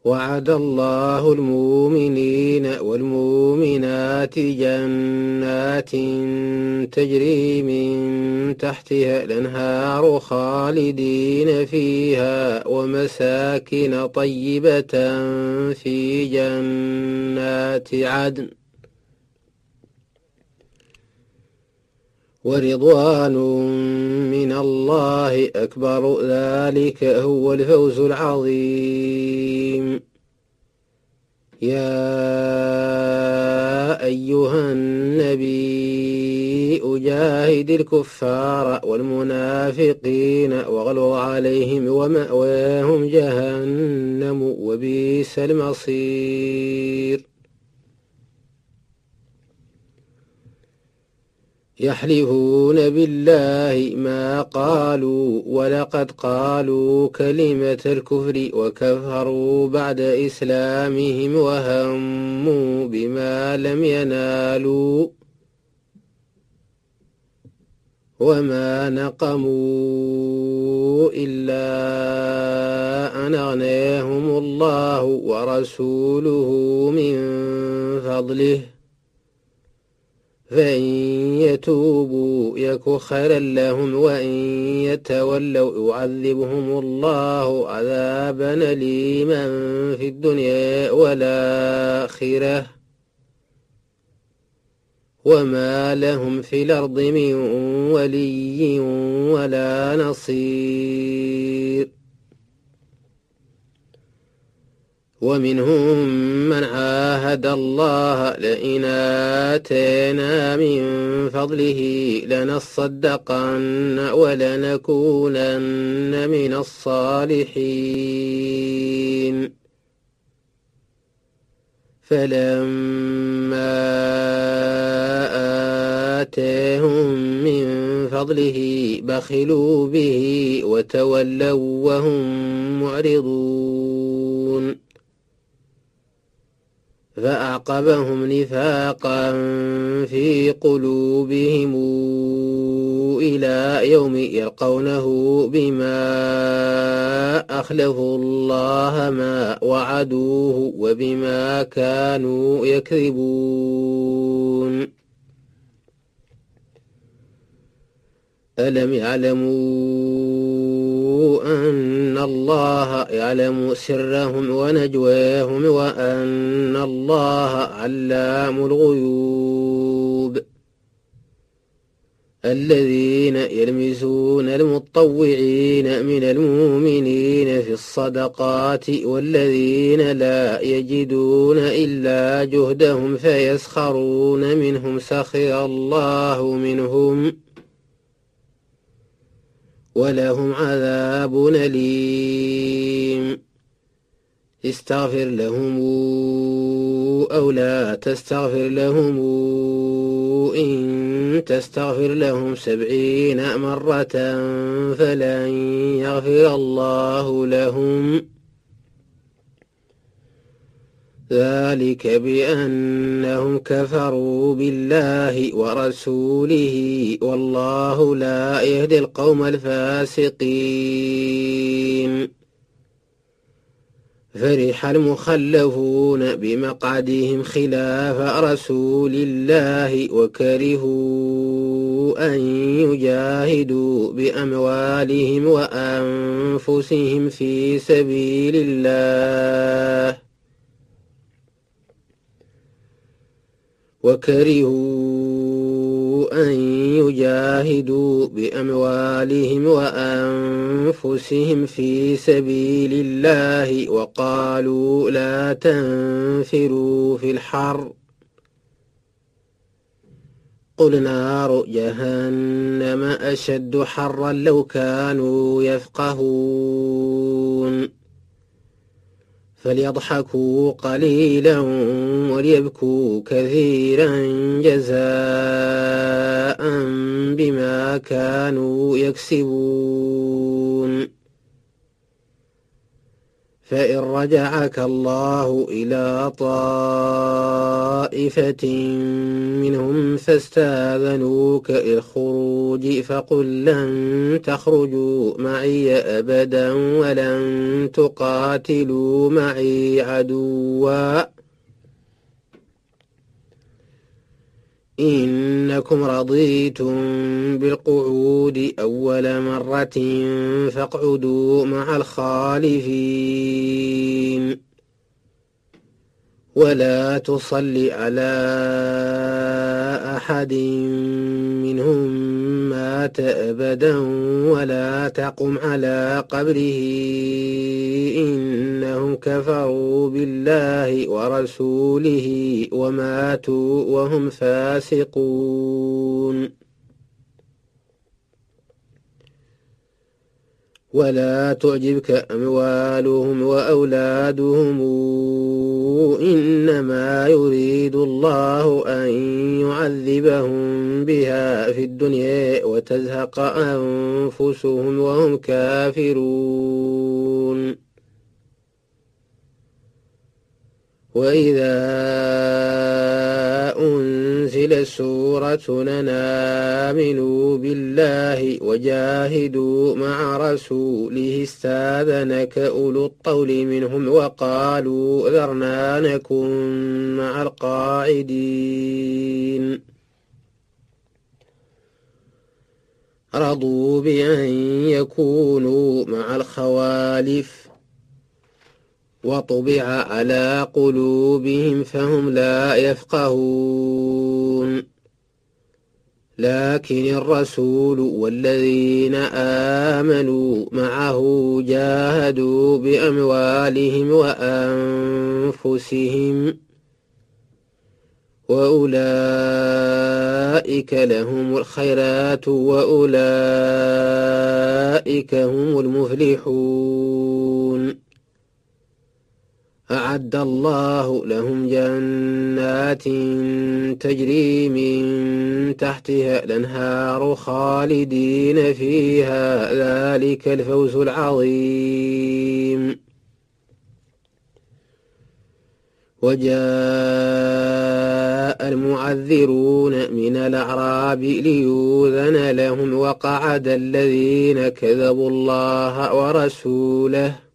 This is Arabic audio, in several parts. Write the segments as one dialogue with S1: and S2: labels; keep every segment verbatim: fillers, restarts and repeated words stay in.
S1: وعد الله المؤمنين والمؤمنات جنات تجري من تحتها الأنهار خالدين فيها ومساكن طيبة في جنات عدن ورضوان من الله أكبر ذلك هو الفوز العظيم. يا أيها النبي أجاهد الكفار والمنافقين واغلظ عليهم ومأواهم جهنم وبئس المصير. يحلفون بالله ما قالوا ولقد قالوا كلمة الكفر وكفروا بعد إسلامهم وهموا بما لم ينالوا وما نقموا إلا أن أغناهم الله ورسوله من فضله فإن يتوبوا يك خيرا لهم وإن يتولوا يعذبهم الله عذابا أليما في الدنيا والآخرة وما لهم في الأرض من ولي ولا نصير. ومنهم من عاهد الله لئن آتانا من فضله لنصدقن ولنكونن من الصالحين فلما آتاهم من فضله بخلوا به وتولوا وهم معرضون فأعقبهم نفاقا في قلوبهم إلى يوم يلقونه بما أخلفوا الله ما وعدوه وبما كانوا يكذبون. ألم يعلموا أن الله يعلم سرهم ونجواهم وأن الله علام الغيوب. الذين يلمزون المطوعين من المؤمنين في الصدقات والذين لا يجدون إلا جهدهم فيسخرون منهم سخر الله منهم ولهم عذاب أليم. استغفر لهم أو لا تستغفر لهم إن تستغفر لهم سبعين مرة فلن يغفر الله لهم ذلك بأنهم كفروا بالله ورسوله والله لا يهدي القوم الفاسقين. فرح المخلفون بمقعدهم خلاف رسول الله وكرهوا أن يجاهدوا بأموالهم وأنفسهم في سبيل الله وكرهوا أن يجاهدوا بأموالهم وأنفسهم في سبيل الله وقالوا لا تنفروا في الحر قل نار جهنم أشد حرا لو كانوا يفقهون فليضحكوا قليلا وليبكوا كثيرا جزاء بما كانوا يكسبون. فإن رجعك الله إلى طائفة منهم فاستاذنوك للخروج فقل لن تخرجوا معي أبدا ولن تقاتلوا معي عدوا إنكم رضيتم بالقعود أول مرة فاقعدوا مع الخالفين ولا تصل على أحد منهم مات أبدا ولا تقم على قبره إنهم كفروا بالله ورسوله وماتوا وهم فاسقون ولا تعجبك أموالهم وأولادهم إنما يريد الله أن يعذبهم بها في الدنيا وتزهق أنفسهم وهم كافرون وإذا أنزلت سورة أن آمنوا بالله وجاهدوا مع رسوله استاذنك أولو الطول منهم وقالوا ذرنا نكن مع القاعدين رضوا بأن يكونوا مع الخوالف وطبع على قلوبهم فهم لا يفقهون لكن الرسول والذين آمنوا معه جاهدوا بأموالهم وأنفسهم وأولئك لهم الخيرات وأولئك هم المفلحون أعد الله لهم جنات تجري من تحتها الأنهار خالدين فيها ذلك الفوز العظيم وجاء المعذرون من الأعراب ليؤذن لهم وقعد الذين كذبوا الله ورسوله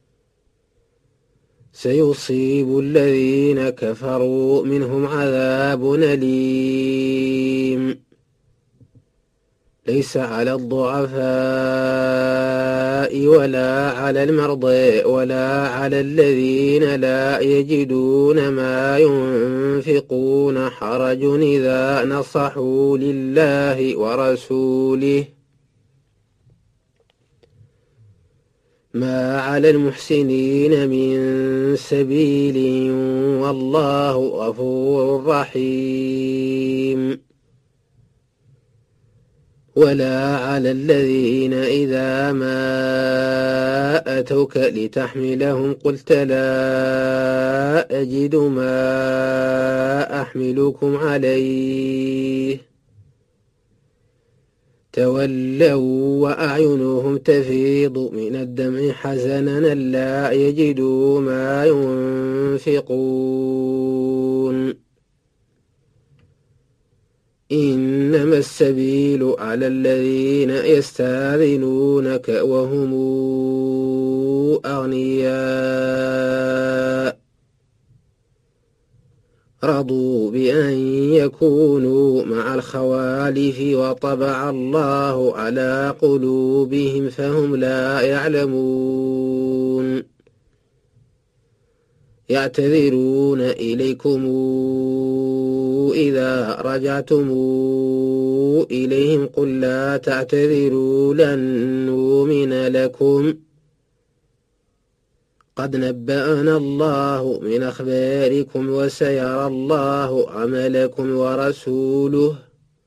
S1: سيصيب الذين كفروا منهم عذاب أليم ليس على الضعفاء ولا على المرضى ولا على الذين لا يجدون ما ينفقون حرج إذا نصحوا لله ورسوله ما على المحسنين من سبيل والله غفور رحيم ولا على الذين إذا ما أتوك لتحملهم قلت لا أجد ما أحملكم عليه تولوا وأعينهم تفيض من الدمع حزنا لا يجدوا ما ينفقون إنما السبيل على الذين يستاذنونك وهم أغنياء رضوا بأن يكونوا مع الخوالف وطبع الله على قلوبهم فهم لا يعلمون يعتذرون إليكم إذا رجعتم إليهم قل لا تعتذروا لن نؤمن لكم قد نبأنا الله من أخباركم وسيرى الله عملكم ورسوله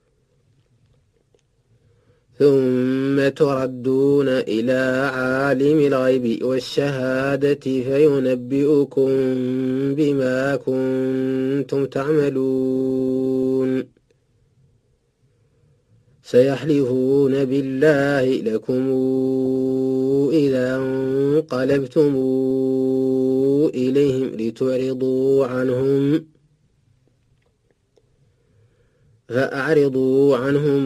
S1: ثم تردون إلى عالم الغيب والشهادة فينبئكم بما كنتم تعملون سيحلفون بالله لكم إذا انقلبتم إليهم لتعرضوا عنهم فأعرضوا عنهم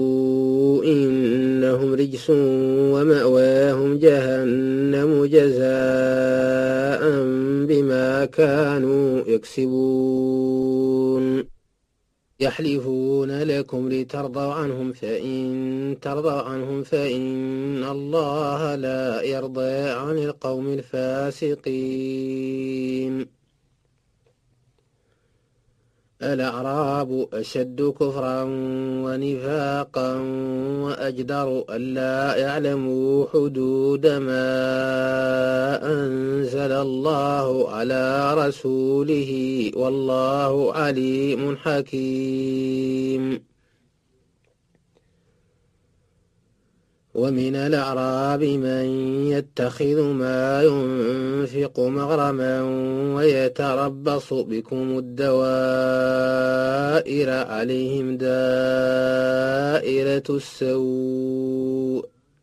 S1: إنهم رجس ومأواهم جهنم جزاء بما كانوا يكسبون يحلفون لكم لترضوا عنهم فإن ترضوا عنهم فإن الله لا يرضى عن القوم الفاسقين الأعراب أشد كفرا ونفاقا وأجدر ألا يعلموا حدود ما أنزل الله على رسوله والله عليم حكيم ومن الأعراب من يتخذ ما ينفق مغرما ويتربص بكم الدوائر عليهم دائرة السوء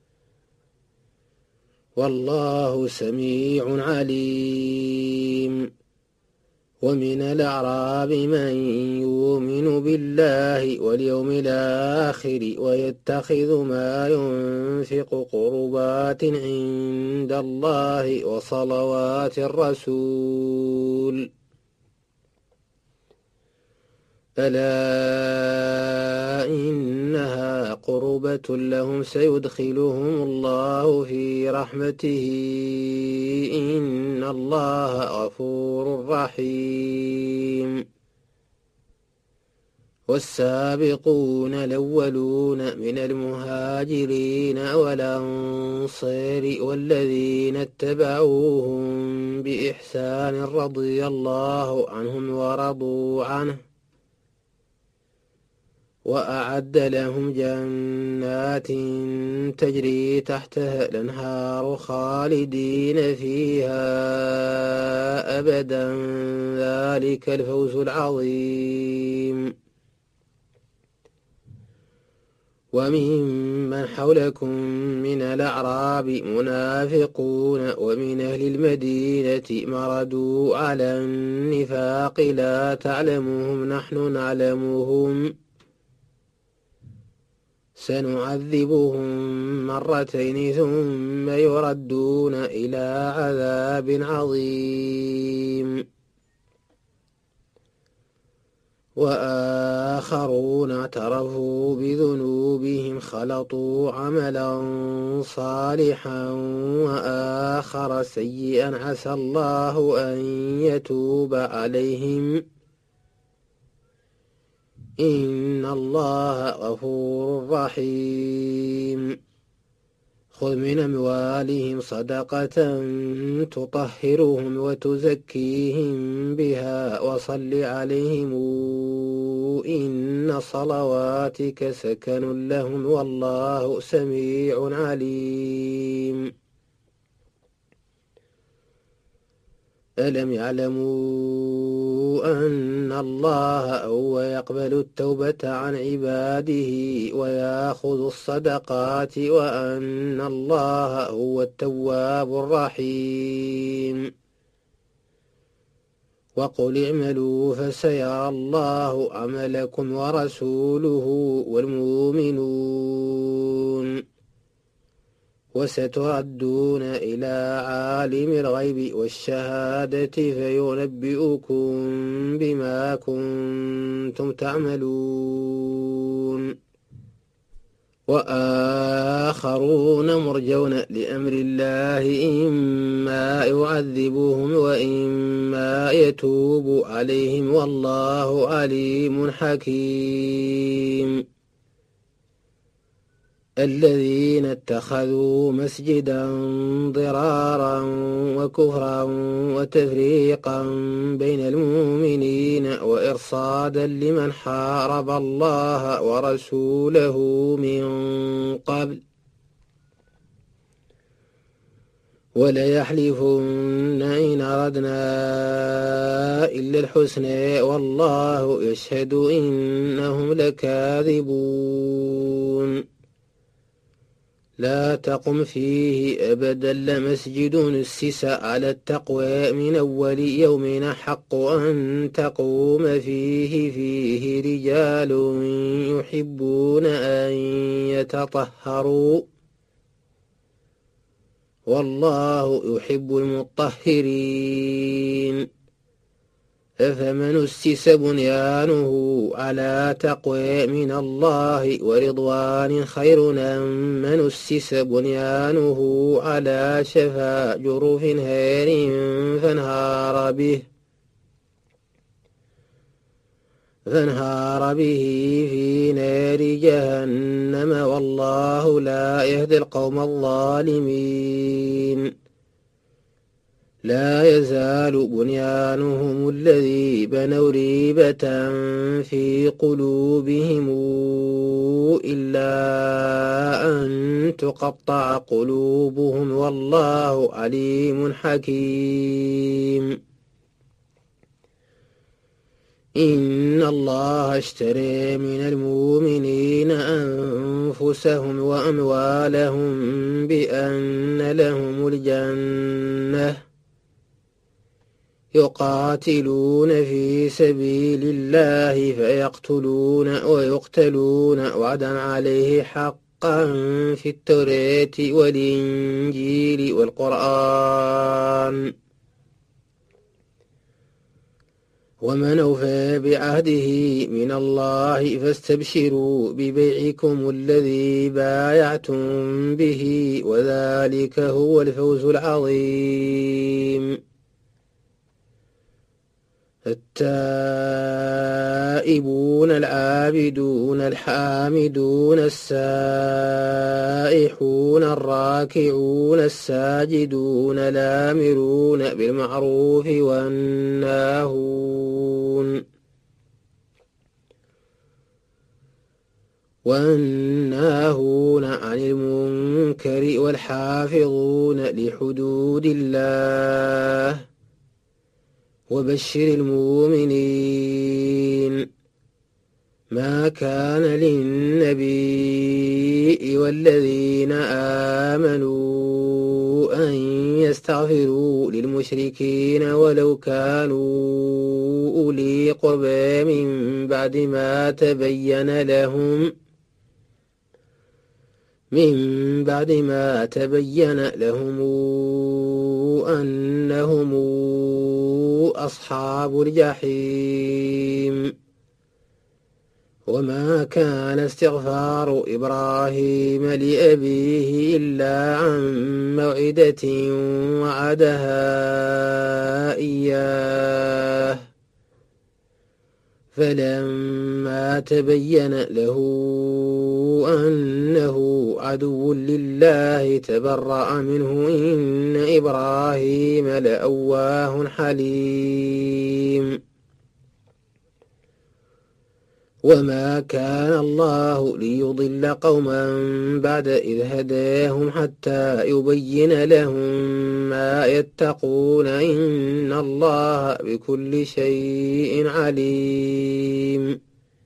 S1: والله سميع عليم ومن الأعراب من يؤمن بالله واليوم الآخر ويتخذ ما ينفق قربات عند الله وصلوات الرسول ألا إنها قربة لهم سيدخلهم الله في رحمته إن الله غفور رحيم والسابقون الأولون من المهاجرين والأنصار والذين اتبعوهم بإحسان رضي الله عنهم ورضوا عنه وأعد لهم جنات تجري تحتها الأنهار خالدين فيها أبدا ذلك الفوز العظيم وممن حولكم من الأعراب منافقون ومن أهل المدينة مردوا على النفاق لا تعلمهم نحن نعلمهم سنعذبهم مرتين ثم يردون إلى عذاب عظيم وآخرون اعترفوا بذنوبهم خلطوا عملا صالحا وآخر سيئا عسى الله أن يتوب عليهم إن الله غفور رحيم خذ من أموالهم صدقة تطهرهم وتزكيهم بها وصل عليهم إن صلواتك سكن لهم والله سميع عليم ألم يعلموا أن الله هو يقبل التوبة عن عباده ويأخذ الصدقات وأن الله هو التواب الرحيم وقل اعملوا فسيرى الله عملكم ورسوله والمؤمنون وستردون إلى عالم الغيب والشهادة فينبئكم بما كنتم تعملون وآخرون مرجون لأمر الله إما يعذبهم وإما يتوب عليهم والله عليم حكيم الذين اتخذوا مسجدا ضرارا وكفرا وتفريقا بين المؤمنين وإرصادا لمن حارب الله ورسوله من قبل وليحلفن إن أردنا إلا الحسنى والله يشهد إنهم لكاذبون لا تقم فيه أبدا لمسجد نسس على التقوى من أول يوم حق أن تقوم فيه فيه رجال يحبون أن يتطهروا والله يحب المطهرين أفمن أسس بنيانه على تقوى من الله ورضوان خير أم من أسس بنيانه على شفا جرف هار فانهار به فانهار به في نار جهنم والله لا يهدي القوم الظالمين لا يزال بنيانهم الذي بنوا ريبة في قلوبهم إلا أن تقطع قلوبهم والله عليم حكيم إن الله اشترى من المؤمنين أنفسهم وأموالهم بأن لهم الجنة يقاتلون في سبيل الله فيقتلون ويقتلون وعدا عليه حقا في التوراة والإنجيل والقرآن ومن أوفى بعهده من الله فاستبشروا ببيعكم الذي بايعتم به وذلك هو الفوز العظيم التائبون العابدون الحامدون السائحون الراكعون الساجدون الآمرون بالمعروف والناهون والناهون عن المنكر والحافظون لحدود الله وبشر المؤمنين ما كان للنبي والذين آمنوا أن يستغفروا للمشركين ولو كانوا أولي قربى من بعد ما تبين لهم من بعد ما تبين لهم أنهم أصحاب الجحيم وما كان استغفار إبراهيم لأبيه إلا عن موعدة وعدها إياه فلما تبين له أنه عدو لله تبرأ منه إن إبراهيم لأواه حليم وما كان الله ليضل قوما بعد إذ هداهم حتى يبين لهم ما يتقون إن الله بكل شيء عليم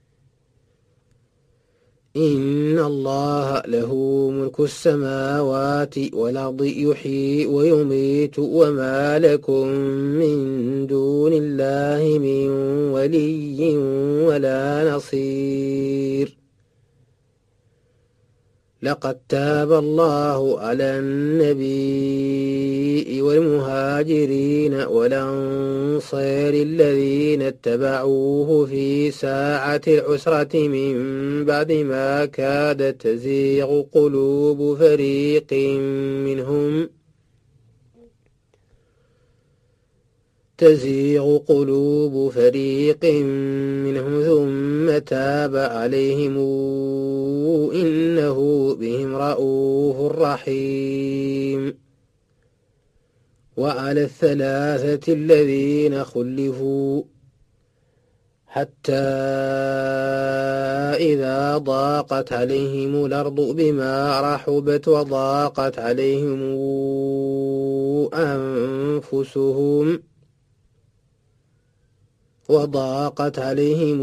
S1: إن الله له ملك السماوات والأرض يحيي ويميت وما لكم من دون الله من ولي ولا نصير لقد تاب الله على النبي والمهاجرين والأنصار الذين اتبعوه في ساعة العسرة من بعد ما كاد تزيغ قلوب فريق منهم تزيغ قلوب فريق منهم ثم تاب عليهم إنه بهم رءوف رحيم وعلى الثلاثة الذين خلفوا حتى إذا ضاقت عليهم الأرض بما رحبت وضاقت عليهم أنفسهم وضاقت عليهم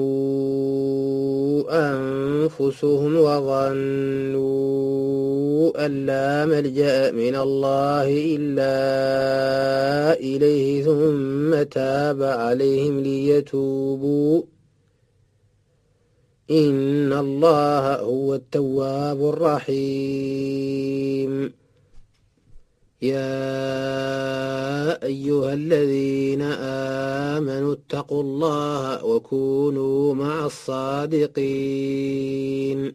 S1: أنفسهم وظنوا أن لا ملجأ من الله إلا إليه ثم تاب عليهم ليتوبوا إن الله هو التواب الرحيم. يا أيها الذين آمنوا اتقوا الله وكونوا مع الصادقين.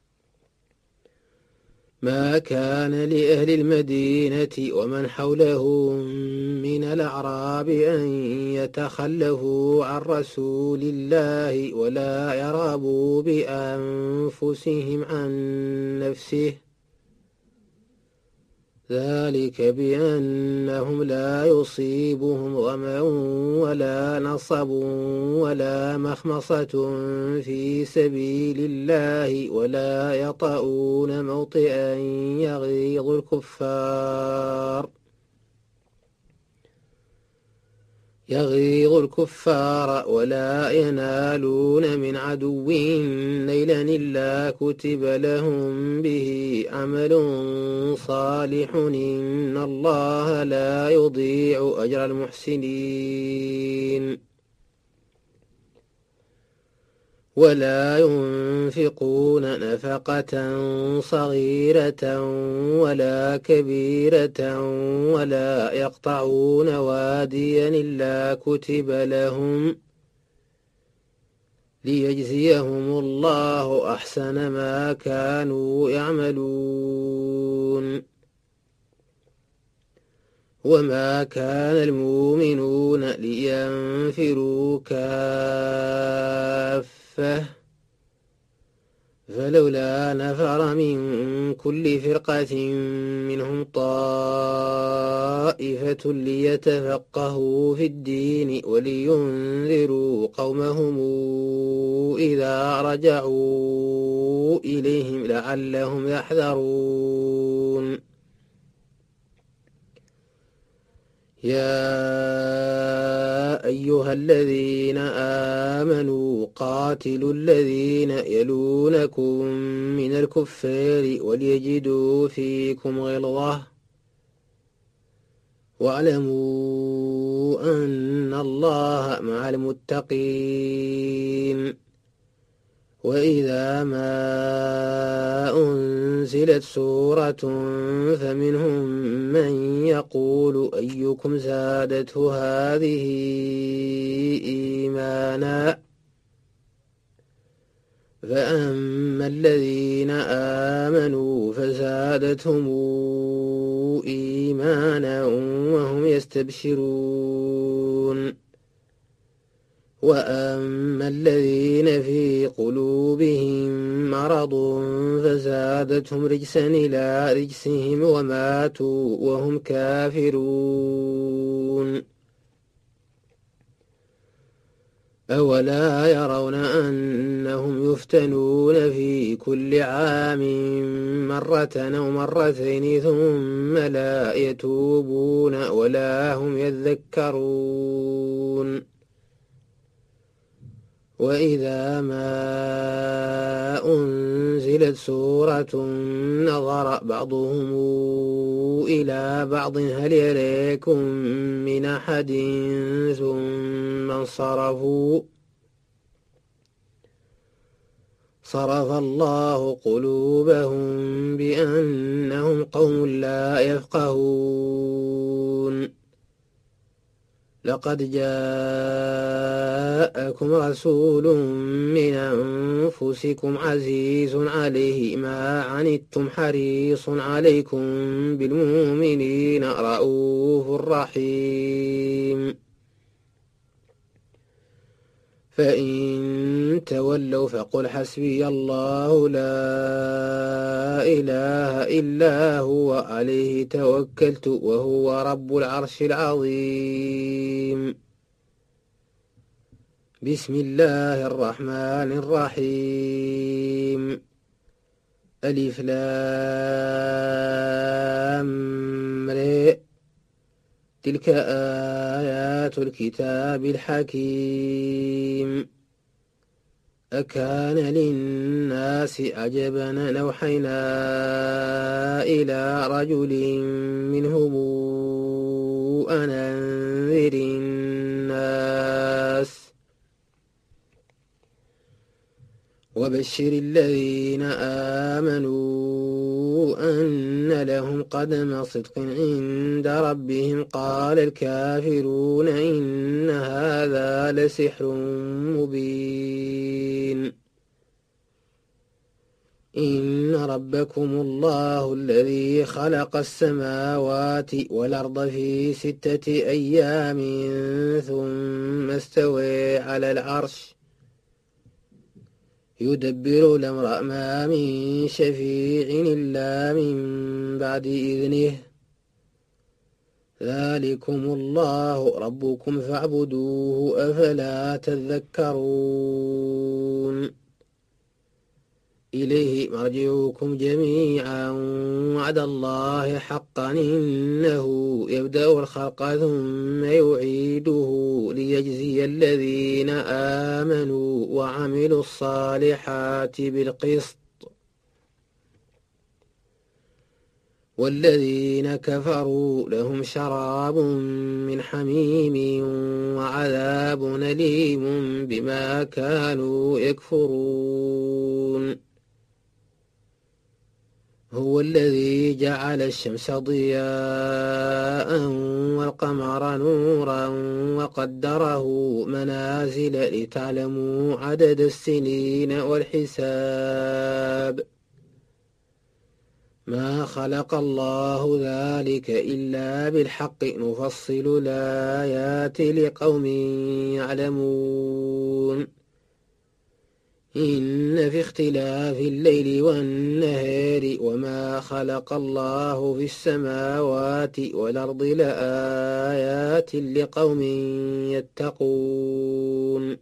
S1: ما كان لأهل المدينة ومن حولهم من الأعراب أن يتخلفوا عن رسول الله ولا يرغبوا بأنفسهم عن نفسه، ذلك بأنهم لا يصيبهم ظمأ ولا نصب ولا مخمصة في سبيل الله ولا يطؤون موطئا يغيظ الكفار يغيظ الكفار ولا ينالون من عدو نيلا إلا كتب لهم به عمل صالح إن الله لا يضيع أجر المحسنين. ولا ينفقون نفقة صغيرة ولا كبيرة ولا يقطعون واديا إلا كتب لهم ليجزيهم الله أحسن ما كانوا يعملون. وما كان المؤمنون لينفروا كافة فلولا نفر من كل فرقة منهم طائفة ليتفقهوا في الدين ولينذروا قومهم إذا رجعوا إليهم لعلهم يحذرون. يا أيها الذين آمنوا قاتلوا الذين يلونكم من الكفار وليجدوا فيكم غلظة واعلموا أن الله مع المتقين. وإذا ما أنزلت سورة فمنهم من يقول أيكم زادته هذه إيمانا فأما الذين آمنوا فزادتهم إيمانا وهم يستبشرون. وأما الذين في قلوبهم مرض فزادتهم رجسا إلى رجسهم وماتوا وهم كافرون. أولا يرون أنهم يفتنون في كل عام مرة أو مرتين ثم لا يتوبون ولا هم يذكرون. وإذا ما أنزلت سورة نظر بعضهم إلى بعض هل يريكم من أحد ثم انصرفوا صرف الله قلوبهم بأنهم قوم لا يفقهون. لقد جاءكم رسول من أنفسكم عزيز عليه ما عنتم حريص عليكم بالمؤمنين رؤوف رحيم. فإن تولوا فقل حسبي الله لا إله إلا هو عليه توكلت وهو رب العرش العظيم. بسم الله الرحمن الرحيم. ألف لام ر تلك آيات آيات الكتاب الحكيم أكان للناس عجبا أن أوحينا إلى رجل منهم أن أنذر الناس وبشر الذين آمنوا أن لهم قدم صدق عند ربهم قال الكافرون إن هذا لسحر مبين إن ربكم الله الذي خلق السماوات والأرض في ستة أيام ثم استوى على العرش يدبر الأمر ما من شفيع إلا من بعد إذنه ذلكم الله ربكم فاعبدوه أفلا تذكرون إليه مرجعكم جميعا وعد الله حقا إنه يبدأ الخلق ثم يعيده ليجزي الذين آمنوا وعملوا الصالحات بالقسط والذين كفروا لهم شراب من حميم وعذاب أليم بما كانوا يكفرون هو الذي جعل الشمس ضياء والقمر نورا وقدره منازل لتعلموا عدد السنين والحساب ما خلق الله ذلك إلا بالحق نفصل الآيات لقوم يعلمون إن في اختلاف الليل والنهار وما خلق الله في السماوات والأرض لآيات لقوم يتقون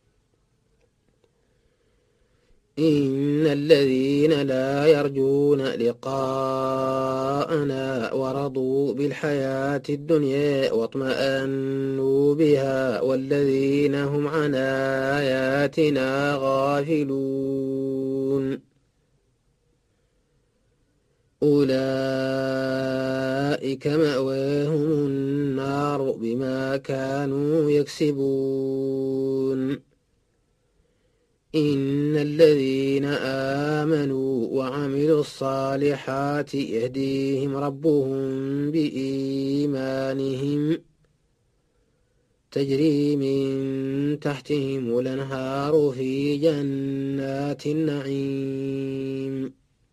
S1: إن الذين لا يرجون لقاءنا ورضوا بالحياة الدنيا واطمأنوا بها والذين هم عن آياتنا غافلون أولئك مأواهم النار بما كانوا يكسبون إن الذين آمنوا وعملوا الصالحات يهديهم ربهم بإيمانهم تجري من تحتهم الأنهار في جنات النعيم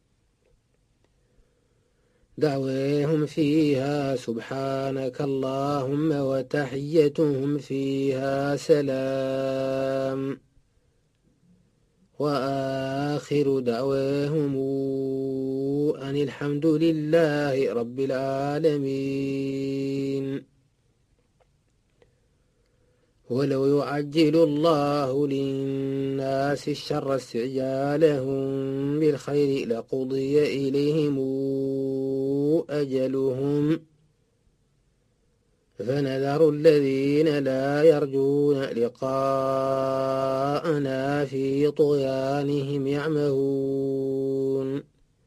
S1: دعواهم فيها سبحانك اللهم وتحيتهم فيها سلام وآخر دعواهم أن الحمد لله رب العالمين ولو يعجل الله للناس الشر استعجالهم بالخير لقضي إليهم أجلهم فنذر الذين لا يرجون لقاءنا في طغيانهم يعمهون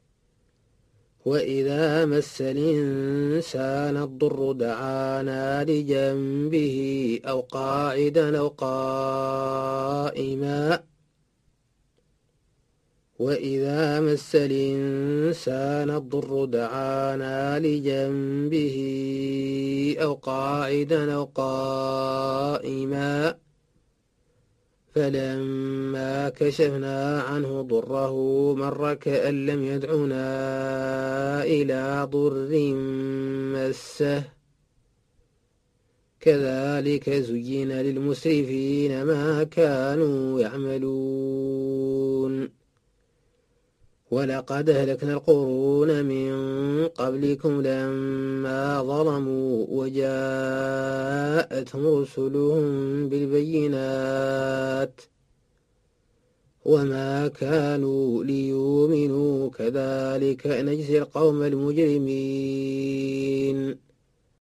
S1: وإذا مس الإنسان الضر دعانا لجنبه أو قاعدا أو قائما وإذا مس الإنسان الضر دعانا لجنبه أو قاعدا أو قائما فلما كشفنا عنه ضره مر كأن لم يدعنا إلى ضر مسه كذلك زين للمسرفين ما كانوا يعملون ولقد أهلكنا القرون من قبلكم لما ظلموا وجاءتهم رسلهم بالبينات وما كانوا ليؤمنوا كذلك نجزي القوم المجرمين